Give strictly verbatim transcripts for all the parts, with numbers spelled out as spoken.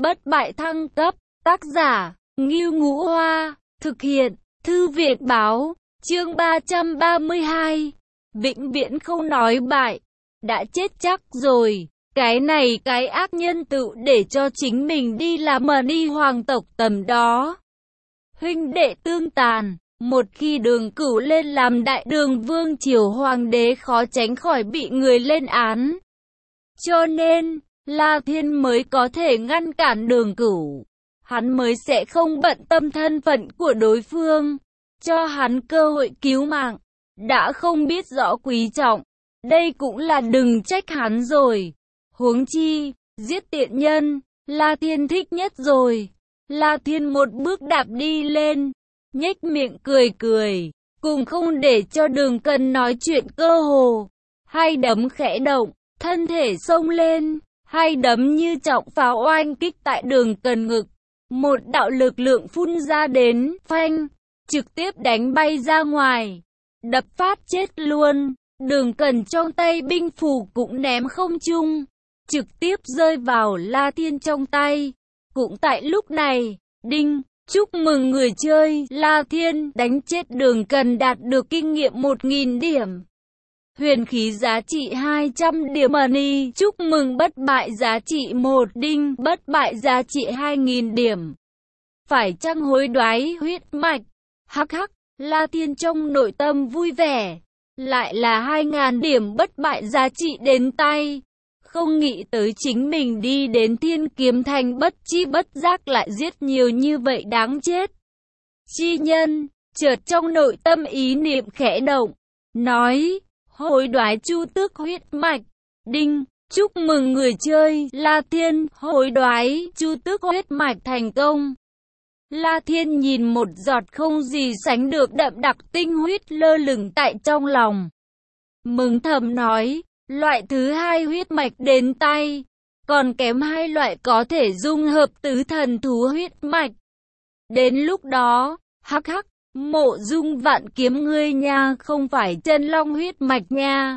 Bất bại thăng cấp, tác giả, Ngưu Ngũ Hoa, thực hiện, Thư viện báo, chương ba trăm ba mươi hai, vĩnh viễn không nói bại, đã chết chắc rồi, cái này cái ác nhân tự để cho chính mình đi làm mờ đi hoàng tộc tầm đó. Huynh đệ tương tàn, một khi Đường Cửu lên làm đại đường vương triều hoàng đế khó tránh khỏi bị người lên án. Cho nên, La Thiên mới có thể ngăn cản Đường Cửu. Hắn mới sẽ không bận tâm thân phận của đối phương, cho hắn cơ hội cứu mạng. Đã không biết rõ quý trọng, đây cũng là đừng trách hắn rồi. Huống chi, giết tiện nhân, La Thiên thích nhất rồi. La Thiên một bước đạp đi lên, nhếch miệng cười cười, cùng không để cho Đường Cần nói chuyện cơ hồ. Hai đấm khẽ động, thân thể xông lên, hai đấm như trọng pháo oanh kích tại Đường Cần ngực. Một đạo lực lượng phun ra đến, phanh, trực tiếp đánh bay ra ngoài, đập phát chết luôn. Đường Cần trong tay binh phù cũng ném không trung, trực tiếp rơi vào La Thiên trong tay. Cũng tại lúc này, đinh, chúc mừng người chơi, La Thiên đánh chết Đường Cần đạt được kinh nghiệm một nghìn điểm. Huyền khí giá trị hai trăm điểm money, chúc mừng bất bại giá trị một đinh, bất bại giá trị hai nghìn điểm. Phải chăng hối đoái huyết mạch? Hắc hắc, La Thiên trong nội tâm vui vẻ, lại là hai nghìn điểm bất bại giá trị đến tay. Không nghĩ tới chính mình đi đến Thiên Kiếm Thành bất chi bất giác lại giết nhiều như vậy đáng chết. Chi nhân, chợt trong nội tâm ý niệm khẽ động, nói, hối đoái chu tước huyết mạch, đinh, chúc mừng người chơi, La Thiên, hối đoái chu tước huyết mạch thành công. La Thiên nhìn một giọt không gì sánh được đậm đặc tinh huyết lơ lửng tại trong lòng. Mừng thầm nói, loại thứ hai huyết mạch đến tay, còn kém hai loại có thể dung hợp tứ thần thú huyết mạch. Đến lúc đó, hắc hắc, Mộ Dung Vạn Kiếm ngươi nha, không phải chân long huyết mạch nha.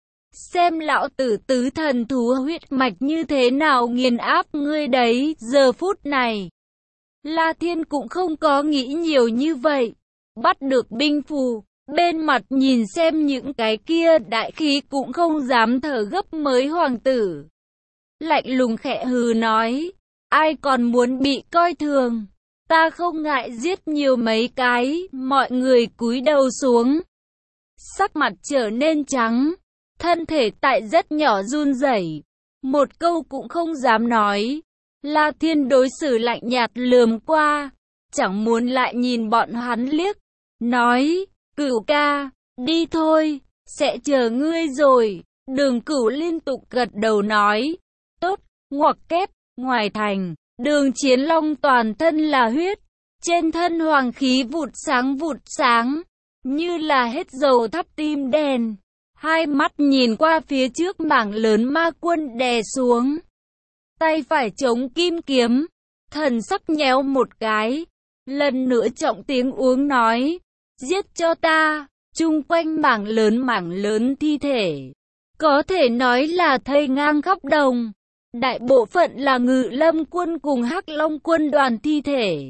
Xem lão tử tứ thần thú huyết mạch như thế nào nghiền áp ngươi đấy. Giờ phút này, La Thiên cũng không có nghĩ nhiều như vậy. Bắt được binh phù, bên mặt nhìn xem những cái kia đại khí cũng không dám thở gấp mới hoàng tử. Lạnh lùng khẽ hừ nói, ai còn muốn bị coi thường, ta không ngại giết nhiều mấy cái. Mọi người cúi đầu xuống, sắc mặt trở nên trắng, thân thể tại rất nhỏ run rẩy, một câu cũng không dám nói. La Thiên đối xử lạnh nhạt lườm qua, chẳng muốn lại nhìn bọn hắn liếc, nói, Cửu ca, đi thôi, sẽ chờ ngươi rồi. Đường Cửu liên tục gật đầu nói, tốt. Ngoặc kép, ngoài thành, Đường Chiến Long toàn thân là huyết, trên thân hoàng khí vụt sáng vụt sáng, như là hết dầu thắp tim đèn. Hai mắt nhìn qua phía trước mảng lớn ma quân đè xuống, tay phải chống kim kiếm, thần sắc nhéo một cái, lần nữa trọng tiếng uống nói, giết cho ta. Chung quanh mảng lớn mảng lớn thi thể, có thể nói là thây ngang khắp đồng. Đại bộ phận là Ngự Lâm quân cùng Hắc Long quân đoàn thi thể.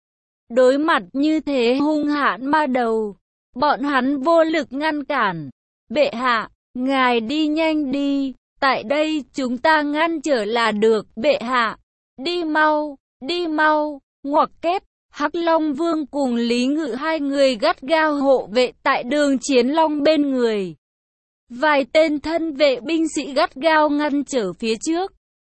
Đối mặt như thế hung hãn ma đầu, bọn hắn vô lực ngăn cản. Bệ hạ, ngài đi nhanh đi, tại đây chúng ta ngăn trở là được. Bệ hạ, đi mau, đi mau. Ngoặc kép, Hắc Long Vương cùng Lý Ngự hai người gắt gao hộ vệ tại Đường Chiến Long bên người. Vài tên thân vệ binh sĩ gắt gao ngăn trở phía trước.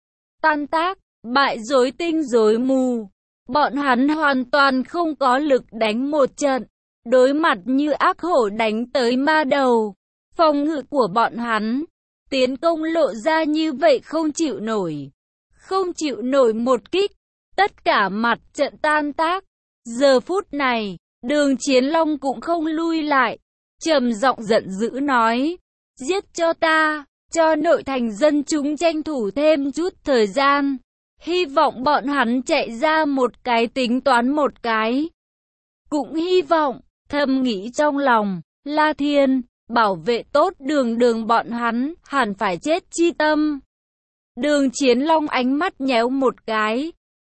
Tan tác, bại rối tinh rối mù. Bọn hắn hoàn toàn không có lực đánh một trận. Đối mặt như ác hổ đánh tới ma đầu. Phòng ngự của bọn hắn, tiến công lộ ra như vậy không chịu nổi. Không chịu nổi một kích, tất cả mặt trận tan tác. Giờ phút này, Đường Chiến Long cũng không lui lại, trầm giọng giận dữ nói, giết cho ta, cho nội thành dân chúng tranh thủ thêm chút thời gian. Hy vọng bọn hắn chạy ra một cái tính toán một cái. Cũng hy vọng, thầm nghĩ trong lòng, La Thiên, bảo vệ tốt đường đường bọn hắn, hẳn phải chết chi tâm. Đường Chiến Long ánh mắt nhéo một cái,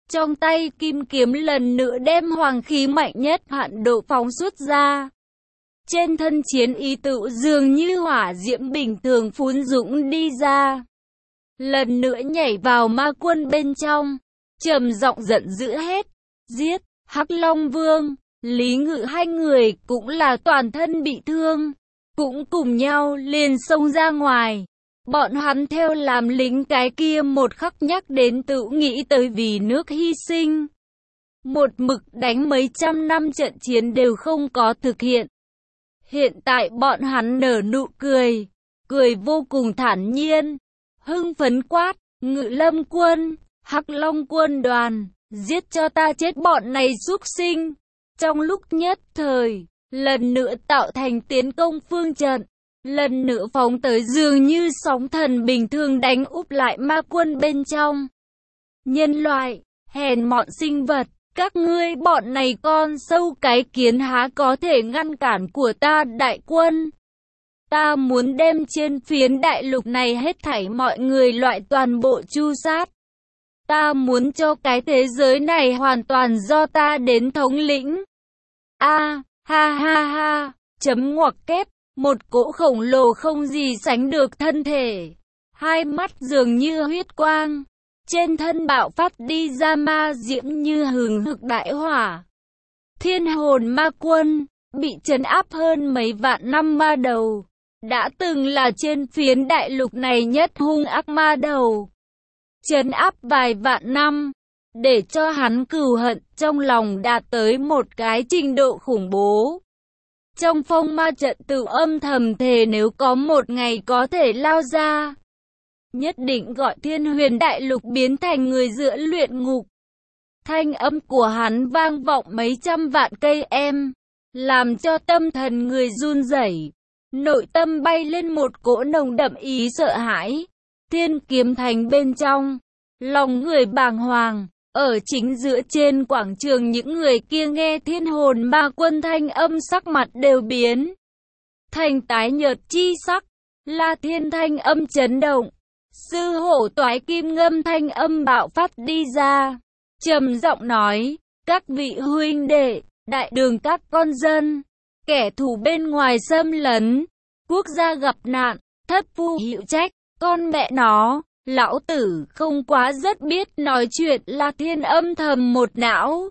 Trong tay kim kiếm lần nữa đem hoàng khí mạnh nhất hạn độ phóng xuất ra. Trên thân chiến ý tựu dường như hỏa diễm bình thường phun dũng đi ra. Lần nữa nhảy vào ma quân bên trong, trầm giọng giận dữ hết, giết, Hắc Long Vương, Lý Ngự hai người cũng là toàn thân bị thương, cũng cùng nhau liền xông ra ngoài. Bọn hắn theo làm lính cái kia một khắc nhắc đến tự nghĩ tới vì nước hy sinh. Một mực đánh mấy trăm năm trận chiến đều không có thực hiện. Hiện tại bọn hắn nở nụ cười, cười vô cùng thản nhiên, hưng phấn quát, Ngự Lâm quân, Hắc Long quân đoàn, giết cho ta chết bọn này súc sinh. Trong lúc nhất thời, lần nữa tạo thành tiến công phương trận, lần nữa phóng tới dường như sóng thần bình thường đánh úp lại ma quân bên trong. Nhân loại, hèn mọn sinh vật, các ngươi bọn này con sâu cái kiến há có thể ngăn cản của ta đại quân. Ta muốn đem trên phiến đại lục này hết thảy mọi người loại toàn bộ chu sát. Ta muốn cho cái thế giới này hoàn toàn do ta đến thống lĩnh. A, ha ha ha, chấm ngoặc kép, một cỗ khổng lồ không gì sánh được thân thể. Hai mắt dường như huyết quang, trên thân bạo phát đi ra ma diễm như hừng hực đại hỏa. Thiên hồn ma quân, bị trấn áp hơn mấy vạn năm ma đầu, đã từng là trên phiến đại lục này nhất hung ác ma đầu. Trấn áp vài vạn năm, để cho hắn cừu hận trong lòng đạt tới một cái trình độ khủng bố. Trong phong ma trận tự âm thầm thề nếu có một ngày có thể lao ra, nhất định gọi thiên huyền đại lục biến thành người giữa luyện ngục. Thanh âm của hắn vang vọng mấy trăm vạn cây em, làm cho tâm thần người run rẩy, nội tâm bay lên một cỗ nồng đậm ý sợ hãi. Thiên kiếm thành bên trong, lòng người bàng hoàng, ở chính giữa trên quảng trường những người kia nghe thiên hồn ma quân thanh âm sắc mặt đều biến thành tái nhợt chi sắc. La Thiên thanh âm chấn động, sư hổ toái kim ngâm thanh âm bạo phát đi ra, trầm giọng nói, các vị huynh đệ, đại đường các con dân, kẻ thù bên ngoài xâm lấn, quốc gia gặp nạn, thất phu hiệu trách, con mẹ nó. Lão tử không quá rất biết nói chuyện. La Thiên âm thầm một não.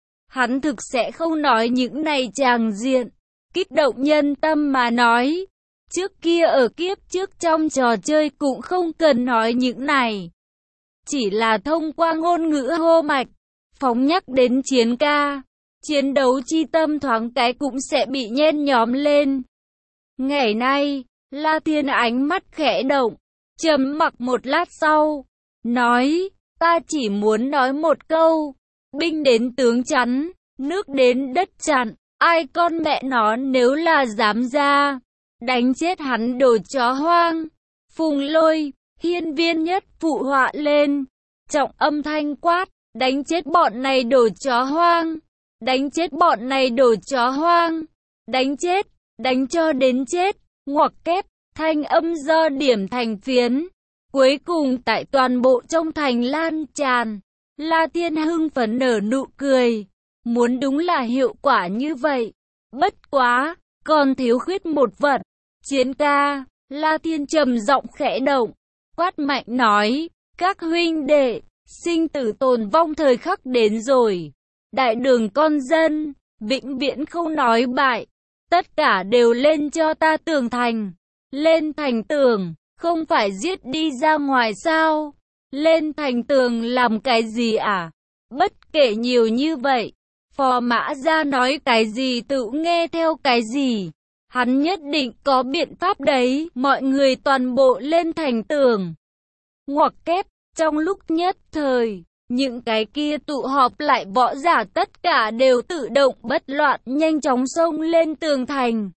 Hắn thực sẽ không nói những này tràng diện, kích động nhân tâm mà nói. Trước kia ở kiếp trước trong trò chơi cũng không cần nói những này. Chỉ là thông qua ngôn ngữ hô mạch, phóng nhắc đến chiến ca, chiến đấu chi tâm thoáng cái cũng sẽ bị nhen nhóm lên. Ngày nay, La Thiên ánh mắt khẽ động. Trầm mặc một lát sau, nói, ta chỉ muốn nói một câu, binh đến tướng chắn, nước đến đất chặn, ai con mẹ nó nếu là dám ra, đánh chết hắn đồ chó hoang. Phùng Lôi, hiên viên nhất phụ họa lên, trọng âm thanh quát, đánh chết bọn này đồ chó hoang, đánh chết bọn này đồ chó hoang, đánh chết, đánh cho đến chết, ngoặc kép. Thanh âm do điểm thành phiến, cuối cùng tại toàn bộ trong thành lan tràn. La Thiên hưng phấn nở nụ cười, muốn đúng là hiệu quả như vậy. Bất quá, còn thiếu khuyết một vật. Chiến ca, La Thiên trầm giọng khẽ động, quát mạnh nói, các huynh đệ, sinh tử tồn vong thời khắc đến rồi. Đại đường con dân, vĩnh viễn không nói bại, tất cả đều lên cho ta tường thành. Lên thành tường, không phải giết đi ra ngoài sao? Lên thành tường làm cái gì à? Bất kể nhiều như vậy, Phò Mã Gia nói cái gì tự nghe theo cái gì. Hắn nhất định có biện pháp đấy, mọi người toàn bộ lên thành tường. Ngoặc kép, trong lúc nhất thời, những cái kia tụ họp lại võ giả tất cả đều tự động bất loạn nhanh chóng xông lên tường thành.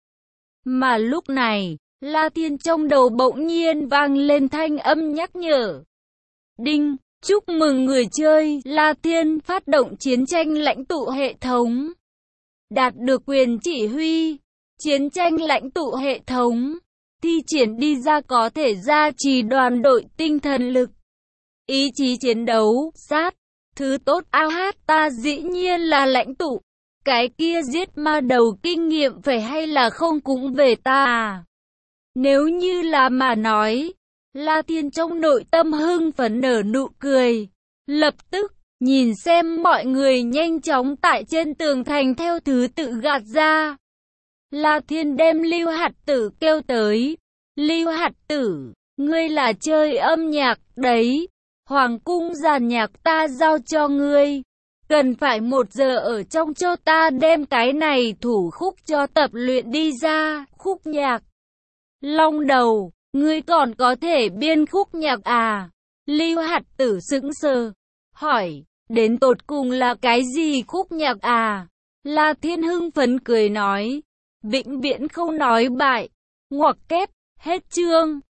Mà lúc này, La Thiên trong đầu bỗng nhiên vang lên thanh âm nhắc nhở. Đinh, chúc mừng người chơi, La Thiên phát động chiến tranh lãnh tụ hệ thống. Đạt được quyền chỉ huy, chiến tranh lãnh tụ hệ thống. Thi triển đi ra có thể gia trì đoàn đội tinh thần lực, ý chí chiến đấu, sát, Thứ tốt a hát ta dĩ nhiên là lãnh tụ. Cái kia giết ma đầu kinh nghiệm phải hay là không cũng về ta à. Nếu như là mà nói, La Thiên trong nội tâm hưng phấn nở nụ cười. Lập tức, nhìn xem mọi người nhanh chóng tại trên tường thành theo thứ tự gạt ra. La Thiên đem Lưu Hạt Tử kêu tới. Lưu Hạt Tử, ngươi là chơi âm nhạc đấy. Hoàng cung giàn nhạc ta giao cho ngươi. Cần phải một giờ ở trong cho ta đem cái này thủ khúc cho tập luyện đi ra, khúc nhạc. Long đầu, ngươi còn có thể biên khúc nhạc à? Lưu Hạt Tử sững sờ, hỏi, đến tột cùng là cái gì khúc nhạc à? La Thiên hưng phấn cười nói, vĩnh viễn không nói bại. Ngoặc kép, hết chương.